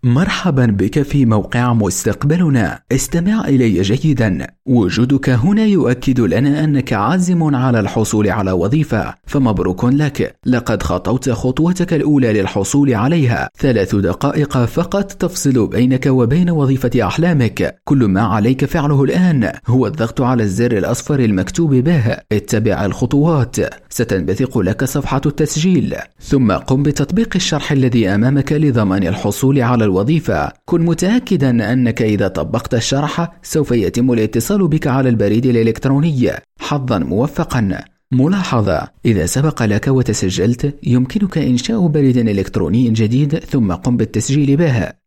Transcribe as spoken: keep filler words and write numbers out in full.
مرحبا بك في موقع مستقبلنا. استمع إلي جيدا. وجودك هنا يؤكد لنا أنك عازم على الحصول على وظيفة، فمبروك لك. لقد خطوت خطوتك الأولى للحصول عليها. ثلاث دقائق فقط تفصل بينك وبين وظيفة أحلامك. كل ما عليك فعله الآن هو الضغط على الزر الأصفر المكتوب به اتبع الخطوات. ستنبثق لك صفحة التسجيل، ثم قم بتطبيق الشرح الذي أمامك لضمان الحصول على الوظيفة. كن متأكدا أنك إذا طبقت الشرح سوف يتم الاتصال بك على البريد الإلكتروني. حظا موفقا. ملاحظة: إذا سبق لك وتسجلت يمكنك إنشاء بريد إلكتروني جديد ثم قم بالتسجيل به.